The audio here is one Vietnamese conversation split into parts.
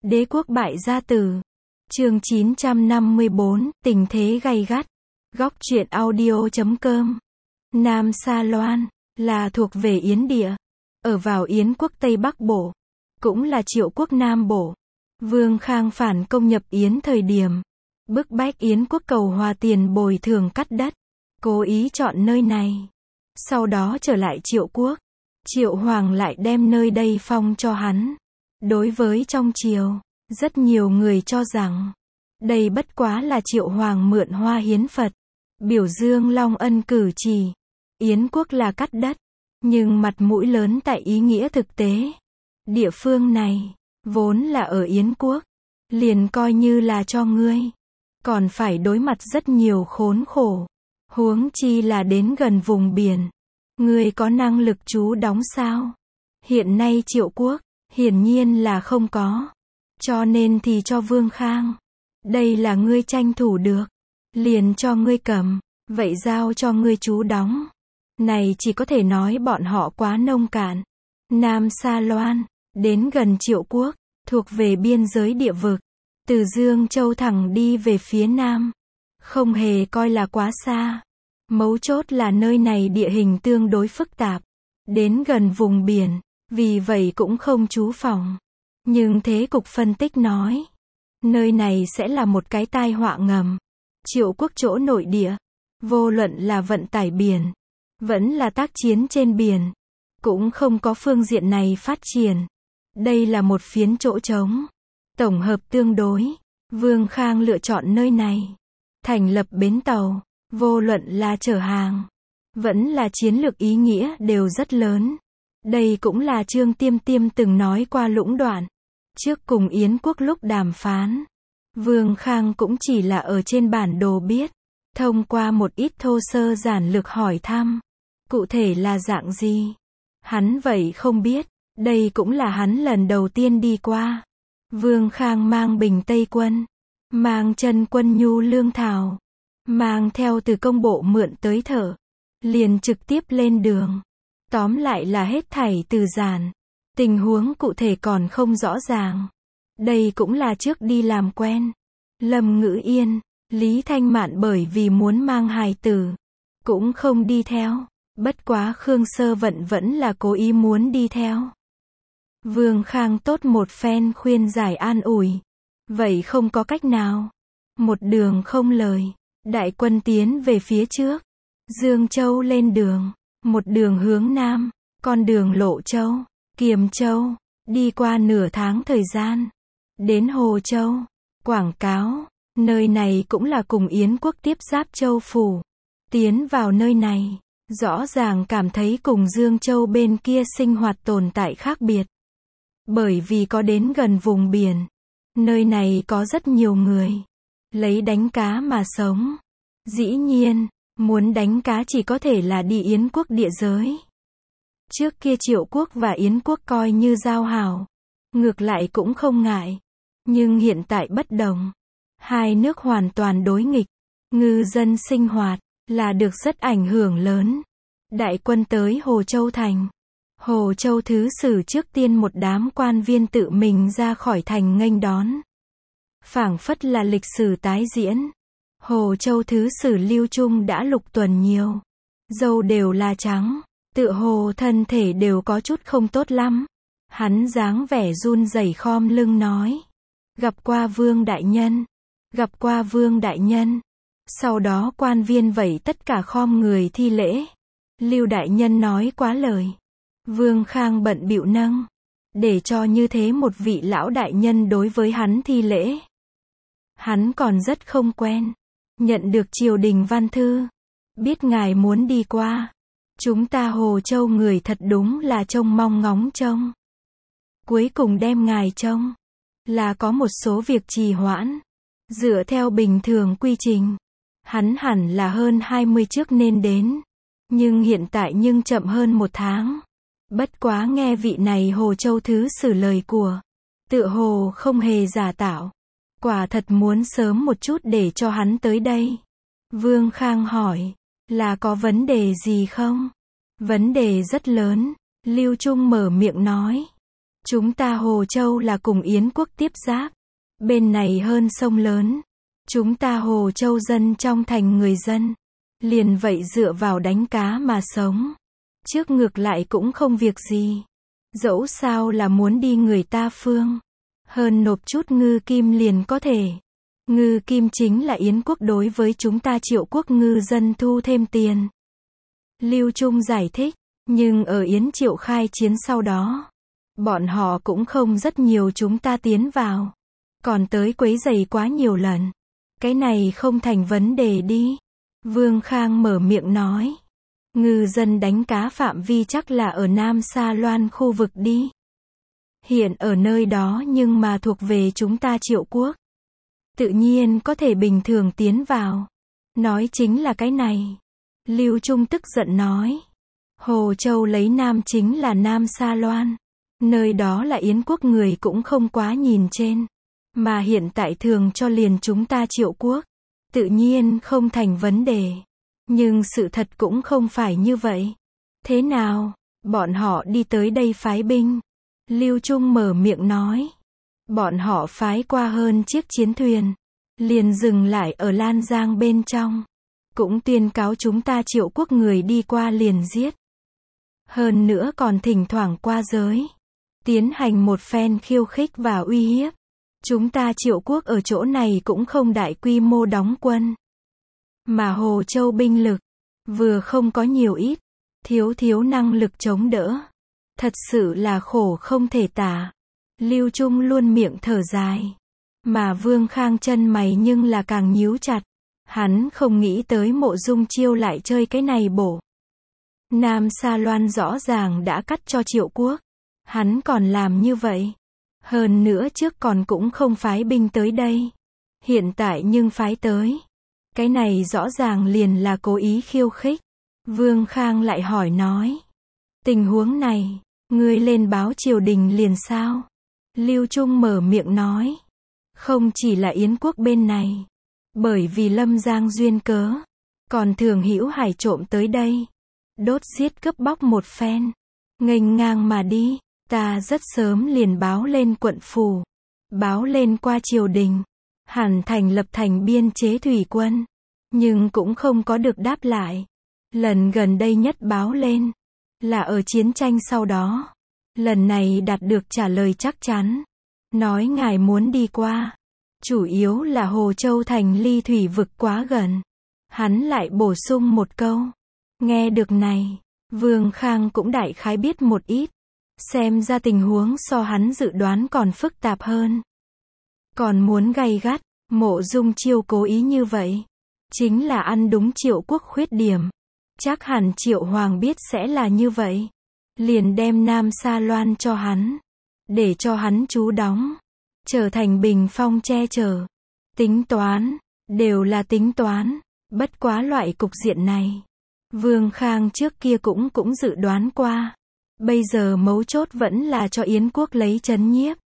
Đế quốc bại gia tử. Chương 954, tình thế gay gắt. Góc truyện audio.com. Nam Sa Loan, là thuộc về Yến địa. Ở vào Yến quốc Tây Bắc Bộ. Cũng là Triệu quốc Nam Bộ. Vương Khang phản công nhập Yến thời điểm. Bức bách Yến quốc cầu hòa tiền bồi thường cắt đất. Cố ý chọn nơi này. Sau đó trở lại Triệu quốc. Triệu Hoàng lại đem nơi đây phong cho hắn. Đối với trong triều, rất nhiều người cho rằng, đây bất quá là Triệu Hoàng mượn hoa hiến Phật, biểu dương long ân cử chỉ. Yến quốc là cắt đất, nhưng mặt mũi lớn tại ý nghĩa thực tế. Địa phương này, vốn là ở Yến quốc, liền coi như là cho ngươi, còn phải đối mặt rất nhiều khốn khổ. Huống chi là đến gần vùng biển. Ngươi có năng lực trú đóng sao? Hiện nay Triệu quốc, hiển nhiên là không có. Cho nên thì cho Vương Khang. Đây là ngươi tranh thủ được. Liền cho ngươi cầm. Vậy giao cho ngươi trú đóng. Này chỉ có thể nói bọn họ quá nông cạn. Nam Sa Loan, đến gần Triệu quốc, thuộc về biên giới địa vực. Từ Dương Châu thẳng đi về phía Nam. Không hề coi là quá xa. Mấu chốt là nơi này địa hình tương đối phức tạp. Đến gần vùng biển. Vì vậy cũng không trú phòng. Nhưng thế cục phân tích nói, nơi này sẽ là một cái tai họa ngầm. Triệu quốc chỗ nội địa, vô luận là vận tải biển, vẫn là tác chiến trên biển, cũng không có phương diện này phát triển. Đây là một phiến chỗ trống. Tổng hợp tương đối, Vương Khang lựa chọn nơi này. Thành lập bến tàu, vô luận là chở hàng, vẫn là chiến lược ý nghĩa đều rất lớn. Đây cũng là Trương Tiêm Tiêm từng nói qua lũng đoạn. Trước cùng Yến quốc lúc đàm phán, Vương Khang cũng chỉ là ở trên bản đồ biết. Thông qua một ít thô sơ giản lược hỏi thăm. Cụ thể là dạng gì? Hắn vậy không biết. Đây cũng là hắn lần đầu tiên đi qua. Vương Khang mang bình Tây quân. Mang chân quân nhu lương thảo. Mang theo từ công bộ mượn tới thợ. Liền trực tiếp lên đường. Tóm lại là hết thảy từ giản. Tình huống cụ thể còn không rõ ràng. Đây cũng là trước đi làm quen. Lâm Ngữ Yên, Lý Thanh Mạn bởi vì muốn mang hài tử, cũng không đi theo. Bất quá Khương Sơ Vận vẫn là cố ý muốn đi theo. Vương Khang tốt một phen khuyên giải an ủi. Vậy không có cách nào. Một đường không lời. Đại quân tiến về phía trước. Dương Châu lên đường. Một đường hướng Nam. Con đường Lộ Châu, Kiềm Châu. Đi qua nửa tháng thời gian. Đến Hồ Châu. Quảng cáo. Nơi này cũng là cùng Yến quốc tiếp giáp Châu Phủ. Tiến vào nơi này, rõ ràng cảm thấy cùng Dương Châu bên kia sinh hoạt tồn tại khác biệt. Bởi vì có đến gần vùng biển. Nơi này có rất nhiều người. Lấy đánh cá mà sống. Dĩ nhiên, muốn đánh cá chỉ có thể là đi Yến quốc địa giới. Trước kia Triệu quốc và Yến quốc coi như giao hảo. Ngược lại cũng không ngại. Nhưng hiện tại bất đồng. Hai nước hoàn toàn đối nghịch. Ngư dân sinh hoạt là được rất ảnh hưởng lớn. Đại quân tới Hồ Châu thành. Hồ Châu thứ sử trước tiên một đám quan viên tự mình ra khỏi thành nghênh đón. Phảng phất là lịch sử tái diễn. Hồ Châu thứ sử Lưu Trung đã lục tuần nhiều. Râu đều là trắng. Tựa hồ thân thể đều có chút không tốt lắm. Hắn dáng vẻ run rẩy khom lưng nói. Gặp qua Vương đại nhân. Gặp qua Vương đại nhân. Sau đó quan viên vẩy tất cả khom người thi lễ. Lưu đại nhân nói quá lời. Vương Khang bận bịu nâng. Để cho như thế một vị lão đại nhân đối với hắn thi lễ. Hắn còn rất không quen. Nhận được triều đình văn thư. Biết ngài muốn đi qua. Chúng ta Hồ Châu người thật đúng là trông mong ngóng trông. Cuối cùng đem ngài trông. Là có một số việc trì hoãn. Dựa theo bình thường quy trình. Hắn hẳn là hơn 20 trước nên đến. Nhưng hiện tại nhưng chậm hơn 1 tháng. Bất quá nghe vị này Hồ Châu thứ sử lời của. Tựa hồ không hề giả tạo. Quả thật muốn sớm một chút để cho hắn tới đây. Vương Khang hỏi. Là có vấn đề gì không? Vấn đề rất lớn. Lưu Trung mở miệng nói. Chúng ta Hồ Châu là cùng Yến quốc tiếp giáp. Bên này hơn sông lớn. Chúng ta Hồ Châu dân trong thành người dân. Liền vậy dựa vào đánh cá mà sống. Trước ngược lại cũng không việc gì. Dẫu sao là muốn đi người ta phương. Hơn nộp chút ngư kim liền có thể. Ngư kim chính là Yến quốc đối với chúng ta Triệu quốc ngư dân thu thêm tiền. Lưu Trung giải thích. Nhưng ở Yến Triệu khai chiến sau đó. Bọn họ cũng không rất nhiều chúng ta tiến vào. Còn tới quấy rầy quá nhiều lần. Cái này không thành vấn đề đi. Vương Khang mở miệng nói. Ngư dân đánh cá phạm vi chắc là ở Nam Sa Loan khu vực đi. Hiện ở nơi đó nhưng mà thuộc về chúng ta Triệu quốc. Tự nhiên có thể bình thường tiến vào. Nói chính là cái này. Lưu Trung tức giận nói. Hồ Châu lấy Nam chính là Nam Sa Loan. Nơi đó là Yến quốc người cũng không quá nhìn trên. Mà hiện tại thường cho liền chúng ta Triệu quốc. Tự nhiên không thành vấn đề. Nhưng sự thật cũng không phải như vậy. Thế nào? Bọn họ đi tới đây phái binh. Lưu Trung mở miệng nói. Bọn họ phái qua hơn chiếc chiến thuyền. Liền dừng lại ở Lan Giang bên trong. Cũng tuyên cáo chúng ta Triệu quốc người đi qua liền giết. Hơn nữa còn thỉnh thoảng qua giới. Tiến hành một phen khiêu khích và uy hiếp. Chúng ta Triệu quốc ở chỗ này cũng không đại quy mô đóng quân. Mà Hồ Châu binh lực. Vừa không có nhiều ít. Thiếu năng lực chống đỡ. Thật sự là khổ không thể tả. Lưu Trung luôn miệng thở dài. Mà Vương Khang chân mày nhưng là càng nhíu chặt. Hắn không nghĩ tới Mộ Dung Chiêu lại chơi cái này bổ. Nam Sa Loan rõ ràng đã cắt cho Triệu quốc. Hắn còn làm như vậy. Hơn nữa trước còn cũng không phái binh tới đây. Hiện tại nhưng phái tới. Cái này rõ ràng liền là cố ý khiêu khích. Vương Khang lại hỏi nói. Tình huống này, ngươi lên báo triều đình liền sao? Lưu Trung mở miệng nói. Không chỉ là Yến quốc bên này. Bởi vì Lâm Giang duyên cớ. Còn Thường Hữu Hải trộm tới đây. Đốt giết cướp bóc một phen. Nghênh ngang mà đi. Ta rất sớm liền báo lên quận phủ. Báo lên qua triều đình. Hẳn thành lập thành biên chế thủy quân. Nhưng cũng không có được đáp lại. Lần gần đây nhất báo lên. Là ở chiến tranh sau đó. Lần này đạt được trả lời chắc chắn. Nói ngài muốn đi qua. Chủ yếu là Hồ Châu thành ly thủy vực quá gần. Hắn lại bổ sung một câu. Nghe được này. Vương Khang cũng đại khái biết một ít. Xem ra tình huống so hắn dự đoán còn phức tạp hơn. Còn muốn gay gắt. Mộ Dung Chiêu cố ý như vậy. Chính là ăn đúng Triệu quốc khuyết điểm. Chắc hẳn Triệu Hoàng biết sẽ là như vậy. Liền đem Nam Sa Loan cho hắn. Để cho hắn trú đóng. Trở thành bình phong che chở. Tính toán. Đều là tính toán. Bất quá loại cục diện này. Vương Khang trước kia cũng dự đoán qua. Bây giờ mấu chốt vẫn là cho Yến quốc lấy trấn nhiếp.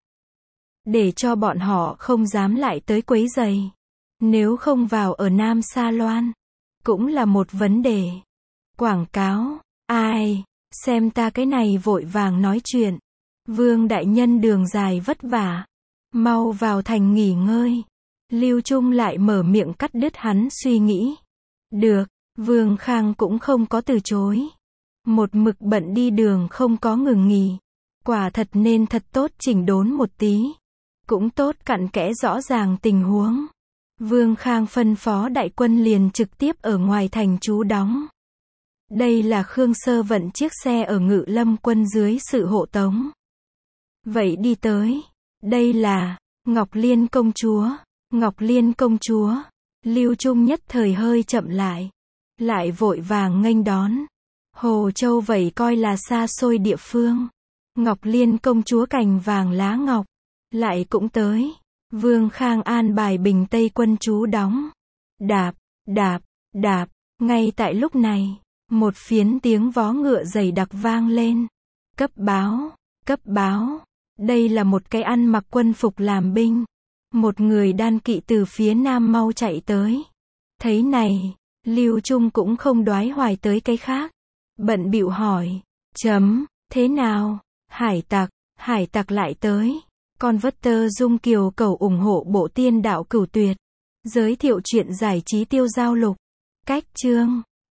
Để cho bọn họ không dám lại tới quấy rầy. Nếu không vào ở Nam Sa Loan. Cũng là một vấn đề. Quảng cáo. Ai. Xem ta cái này vội vàng nói chuyện. Vương đại nhân đường dài vất vả. Mau vào thành nghỉ ngơi. Lưu Trung lại mở miệng cắt đứt hắn suy nghĩ. Được. Vương Khang cũng không có từ chối. Một mực bận đi đường không có ngừng nghỉ. Quả thật nên thật tốt chỉnh đốn một tí. Cũng tốt cặn kẽ rõ ràng tình huống. Vương Khang phân phó đại quân liền trực tiếp ở ngoài thành trú đóng. Đây là Khương Sơ vận chiếc xe ở Ngự Lâm quân dưới sự hộ tống. Vậy đi tới. Đây là Ngọc Liên công chúa. Ngọc Liên công chúa. Lưu Trung nhất thời hơi chậm lại. Lại vội vàng nghênh đón. Hồ Châu vậy coi là xa xôi địa phương. Ngọc Liên công chúa cành vàng lá ngọc. Lại cũng tới. Vương Khang an bài Bình Tây quân trú đóng. Đạp, đạp, đạp. Ngay tại lúc này. Một phiến tiếng vó ngựa dày đặc vang lên. Cấp báo, cấp báo. Đây là một cái ăn mặc quân phục làm binh. Một người đan kỵ từ phía nam mau chạy tới. Thấy này, Lưu Trung cũng không đoái hoài tới cái khác. Bận bịu hỏi. Thế nào? Hải tặc lại tới. Converter Dung Kiều cầu ủng hộ bộ tiên đạo cửu tuyệt. Giới thiệu chuyện giải trí tiêu giao lục. Cách chương